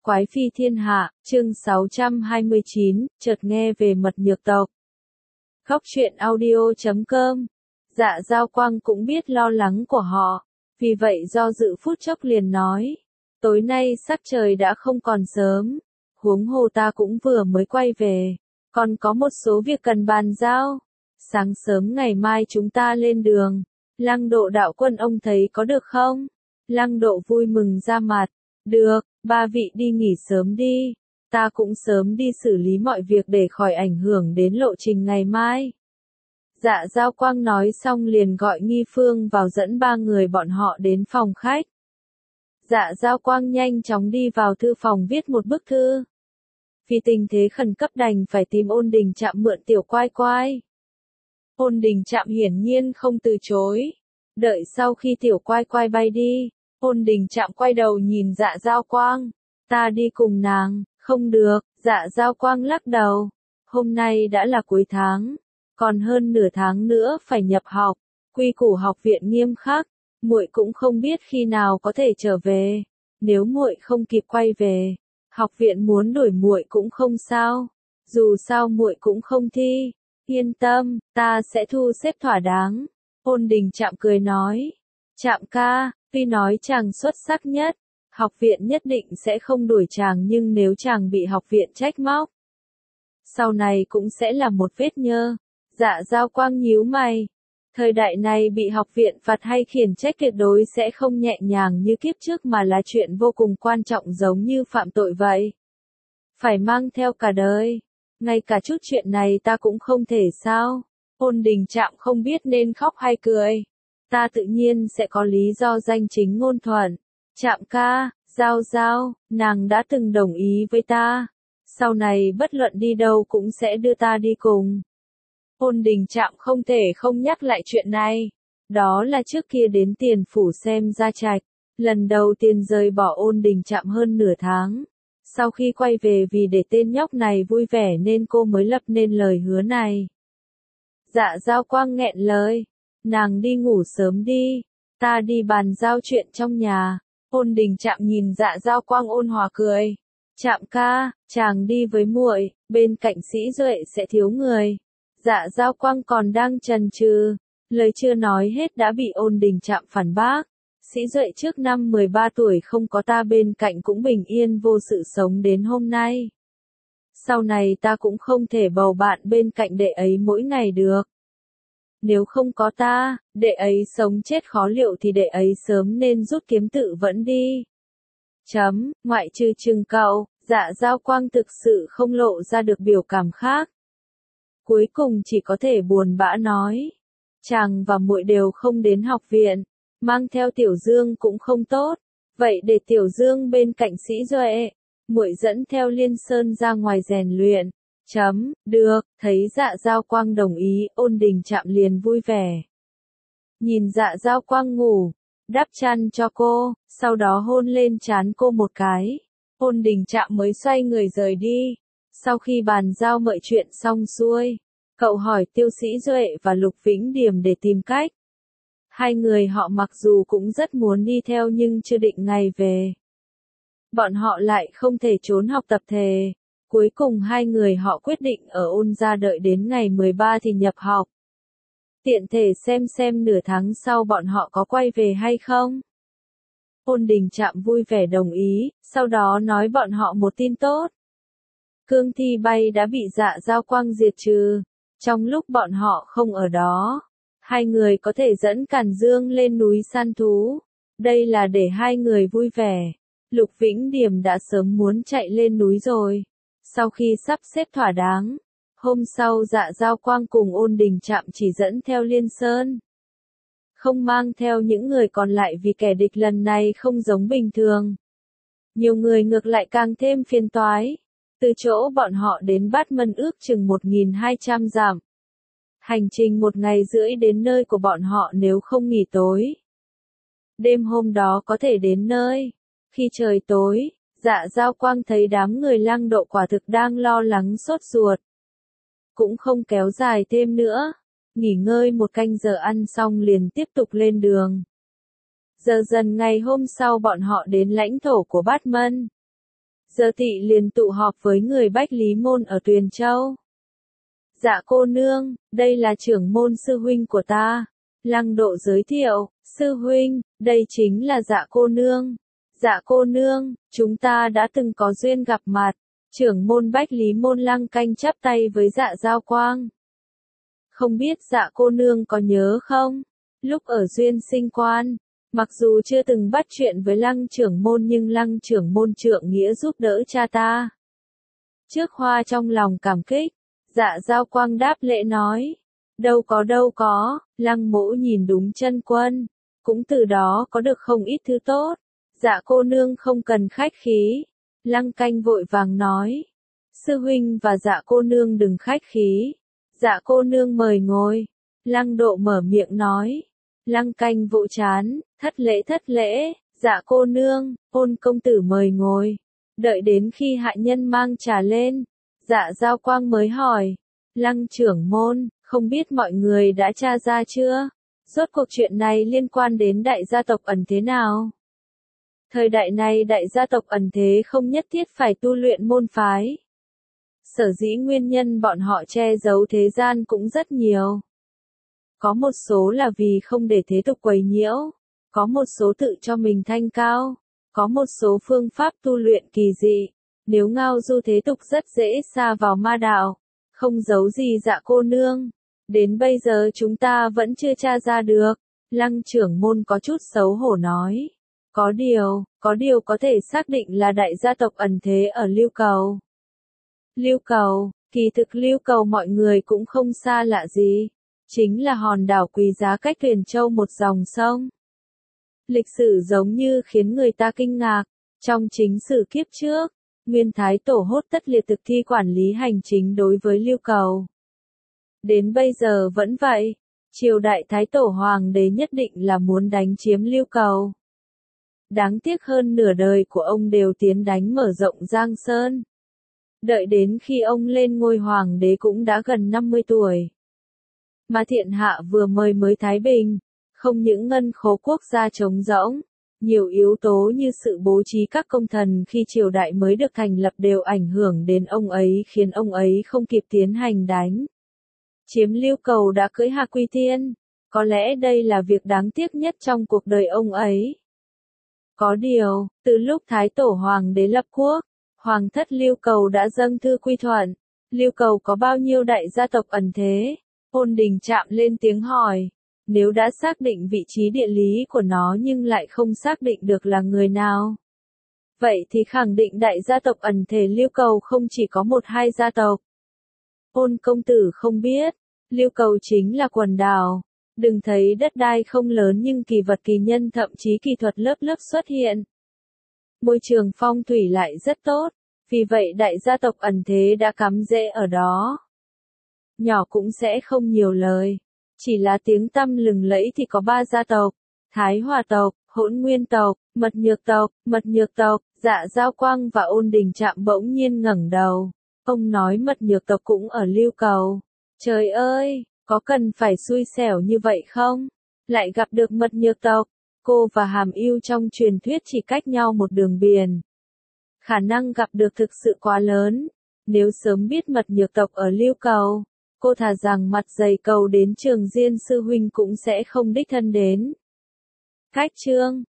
Quái phi thiên hạ, chương 629, chợt nghe về mật nhược tộc. Khóc chuyện audio.com. Dạ Giao Quang cũng biết lo lắng của họ, vì vậy do dự phút chốc liền nói, tối nay sắc trời đã không còn sớm, huống hồ ta cũng vừa mới quay về, còn có một số việc cần bàn giao, sáng sớm ngày mai chúng ta lên đường. Lăng Độ đạo quân ông thấy có được không? Lăng Độ vui mừng ra mặt, được, ba vị đi nghỉ sớm đi, ta cũng sớm đi xử lý mọi việc để khỏi ảnh hưởng đến lộ trình ngày mai. Dạ Giao Quang nói xong liền gọi Nghi Phương vào dẫn ba người bọn họ đến phòng khách. Dạ Giao Quang nhanh chóng đi vào thư phòng viết một bức thư. Vì tình thế khẩn cấp đành phải tìm Ôn Đình Trạm mượn tiểu quai quai. Ôn Đình Trạm hiển nhiên không từ chối. Đợi sau khi tiểu quai quai bay đi, Ôn Đình Trạm quay đầu nhìn Dạ Giao Quang. Ta đi cùng nàng, không được, Dạ Giao Quang lắc đầu. Hôm nay đã là cuối tháng, còn hơn nửa tháng nữa phải nhập học, quy củ học viện nghiêm khắc, muội cũng không biết khi nào có thể trở về. Nếu muội không kịp quay về, học viện muốn đuổi muội cũng không sao, dù sao muội cũng không thi. Yên tâm, ta sẽ thu xếp thỏa đáng. Ôn Đình Trạm cười nói, Trạm ca, tuy nói chàng xuất sắc nhất, học viện nhất định sẽ không đuổi chàng, nhưng nếu chàng bị học viện trách móc, sau này cũng sẽ là một vết nhơ. Dạ Giao Quang nhíu mày, thời đại này bị học viện phạt hay khiển trách tuyệt đối sẽ không nhẹ nhàng như kiếp trước mà là chuyện vô cùng quan trọng, giống như phạm tội vậy. Phải mang theo cả đời. Ngay cả chút chuyện này ta cũng không thể sao? Ôn Đình Trạm không biết nên khóc hay cười. Ta tự nhiên sẽ có lý do danh chính ngôn thuận. Trạm ca, Giao Giao, nàng đã từng đồng ý với ta. Sau này bất luận đi đâu cũng sẽ đưa ta đi cùng. Ôn Đình Trạm không thể không nhắc lại chuyện này. Đó là trước kia đến Tiền Phủ xem Gia Trạch. Lần đầu tiên rời bỏ Ôn Đình Trạm hơn nửa tháng. Sau khi quay về vì để tên nhóc này vui vẻ nên cô mới lập nên lời hứa này. Dạ Giao Quang nghẹn lời. Nàng đi ngủ sớm đi. Ta đi bàn giao chuyện trong nhà. Ôn Đình Trạm nhìn Dạ Giao Quang ôn hòa cười. Trạm ca, chàng đi với muội, bên cạnh Sĩ Duệ sẽ thiếu người. Dạ Giao Quang còn đang chần chừ, lời chưa nói hết đã bị Ôn Đình Trạm phản bác. Sĩ Duệ trước năm 13 tuổi không có ta bên cạnh cũng bình yên vô sự sống đến hôm nay. Sau này ta cũng không thể bầu bạn bên cạnh đệ ấy mỗi ngày được. Nếu không có ta, đệ ấy sống chết khó liệu thì đệ ấy sớm nên rút kiếm tự vẫn đi. Ngoại trừ Trừng cậu, Dạ Giao Quang thực sự không lộ ra được biểu cảm khác. Cuối cùng chỉ có thể buồn bã nói, chàng và muội đều không đến học viện, mang theo Tiểu Dương cũng không tốt, vậy để Tiểu Dương bên cạnh Sĩ Duệ, muội dẫn theo Liên Sơn ra ngoài rèn luyện. Được, thấy Dạ Giao Quang đồng ý, Ôn Đình Trạm liền vui vẻ. Nhìn Dạ Giao Quang ngủ, đắp chăn cho cô, sau đó hôn lên trán cô một cái. Ôn Đình Trạm mới xoay người rời đi. Sau khi bàn giao mọi chuyện xong xuôi, cậu hỏi Tiêu Sĩ Duệ và Lục Vĩnh Điềm để tìm cách. Hai người họ mặc dù cũng rất muốn đi theo nhưng chưa định ngày về. Bọn họ lại không thể trốn học tập thề. Cuối cùng hai người họ quyết định ở Ôn gia đợi đến ngày 13 thì nhập học. Tiện thể xem nửa tháng sau bọn họ có quay về hay không. Ôn Đình Trạm vui vẻ đồng ý, sau đó nói bọn họ một tin tốt. Cương thi bay đã bị Dạ Giao Quang diệt trừ. Trong lúc bọn họ không ở đó, hai người có thể dẫn Càn Dương lên núi săn thú. Đây là để hai người vui vẻ. Lục Vĩnh Điềm đã sớm muốn chạy lên núi rồi. Sau khi sắp xếp thỏa đáng, hôm sau Dạ Giao Quang cùng Ôn Đình Trạm chỉ dẫn theo Liên Sơn. Không mang theo những người còn lại vì kẻ địch lần này không giống bình thường. Nhiều người ngược lại càng thêm phiền toái. Từ chỗ bọn họ đến Bát Mân ước chừng 1.200 dặm. Hành trình 1 ngày rưỡi đến nơi của bọn họ nếu không nghỉ tối. Đêm hôm đó có thể đến nơi. Khi trời tối, Dạ Giao Quang thấy đám người Lăng Độ quả thực đang lo lắng sốt ruột. Cũng không kéo dài thêm nữa. Nghỉ ngơi 1 canh giờ ăn xong liền tiếp tục lên đường. Giờ dần ngày hôm sau bọn họ đến lãnh thổ của Bát Mân. Giờ tỵ liền tụ họp với người Bách Lý Môn ở Tuyền Châu. Dạ cô nương, đây là trưởng môn sư huynh của ta. Lăng Độ giới thiệu, sư huynh, đây chính là dạ cô nương. Dạ cô nương, chúng ta đã từng có duyên gặp mặt. Trưởng môn Bách Lý Môn Lăng Canh chắp tay với dạ Giao Quang. Không biết dạ cô nương có nhớ không? Lúc ở Duyên Sinh Quan, mặc dù chưa từng bắt chuyện với Lăng trưởng môn nhưng Lăng trưởng môn trượng nghĩa giúp đỡ cha ta. Trước Hoa trong lòng cảm kích, dạ Giao Quang đáp lễ nói. Đâu có, Lăng mỗ nhìn đúng chân quân, cũng từ đó có được không ít thứ tốt. Dạ cô nương không cần khách khí. Lăng Canh vội vàng nói. Sư huynh và dạ cô nương đừng khách khí. Dạ cô nương mời ngồi. Lăng Độ mở miệng nói. Lăng Canh vỗ chán, thất lễ, dạ cô nương, Ôn công tử mời ngồi. Đợi đến khi hạ nhân mang trà lên, dạ Giao Quang mới hỏi. Lăng trưởng môn, không biết mọi người đã tra ra chưa? Rốt cuộc chuyện này liên quan đến đại gia tộc Ẩn thế nào? Thời đại này đại gia tộc Ẩn thế không nhất thiết phải tu luyện môn phái. Sở dĩ nguyên nhân bọn họ che giấu thế gian cũng rất nhiều. Có một số là vì không để thế tục quấy nhiễu, có một số tự cho mình thanh cao, có một số phương pháp tu luyện kỳ dị. Nếu ngao du thế tục rất dễ sa vào ma đạo, không giấu gì dạ cô nương. Đến bây giờ chúng ta vẫn chưa tra ra được. Lăng trưởng môn có chút xấu hổ nói. Có điều có thể xác định là đại gia tộc Ẩn thế ở Lưu Cầu. Lưu Cầu, kỳ thực Lưu Cầu mọi người cũng không xa lạ gì. Chính là hòn đảo quý giá cách Tuyền Châu một dòng sông. Lịch sử giống như khiến người ta kinh ngạc. Trong chính sử kiếp trước, Nguyên Thái Tổ Hốt Tất Liệt thực thi quản lý hành chính đối với Lưu Cầu. Đến bây giờ vẫn vậy, triều đại Thái Tổ Hoàng đế nhất định là muốn đánh chiếm Lưu Cầu. Đáng tiếc hơn nửa đời của ông đều tiến đánh mở rộng Giang Sơn. Đợi đến khi ông lên ngôi hoàng đế cũng đã gần 50 tuổi. Mà thiên hạ vừa mới thái bình, không những ngân khố quốc gia trống rỗng, nhiều yếu tố như sự bố trí các công thần khi triều đại mới được thành lập đều ảnh hưởng đến ông ấy khiến ông ấy không kịp tiến hành đánh chiếm Lưu Cầu đã cưỡi Hạc Quy Thiên. Có lẽ đây là việc đáng tiếc nhất trong cuộc đời ông ấy. Có điều, từ lúc Thái Tổ Hoàng đế lập quốc, Hoàng thất Lưu Cầu đã dâng thư quy thuận. Lưu Cầu có bao nhiêu đại gia tộc Ẩn thế? Ôn Đình Trạm lên tiếng hỏi. Nếu đã xác định vị trí địa lý của nó nhưng lại không xác định được là người nào, vậy thì khẳng định đại gia tộc Ẩn thể Lưu Cầu không chỉ có một hai gia tộc. Ôn công tử không biết, Lưu Cầu chính là quần đảo. Đừng thấy đất đai không lớn nhưng kỳ vật kỳ nhân thậm chí kỳ thuật lớp lớp xuất hiện. Môi trường phong thủy lại rất tốt, vì vậy đại gia tộc Ẩn thế đã cắm rễ ở đó. Nhỏ cũng sẽ không nhiều lời. Chỉ là tiếng tăm lừng lẫy thì có 3 gia tộc. Thái Hòa tộc, Hỗn Nguyên tộc, Mật Nhược tộc, dạ Giao Quang và Ôn Đình Trạm bỗng nhiên ngẩng đầu. Ông nói Mật Nhược tộc cũng ở Lưu Cầu. Trời ơi, có cần phải xui xẻo như vậy không? Lại gặp được Mật Nhược tộc. Cô và Hàm Ưu trong truyền thuyết chỉ cách nhau một đường biển. Khả năng gặp được thực sự quá lớn. Nếu sớm biết Mật Nhược tộc ở Lưu Cầu, cô thà rằng mặt dày cầu đến Trường Diên sư huynh cũng sẽ không đích thân đến. Cách chương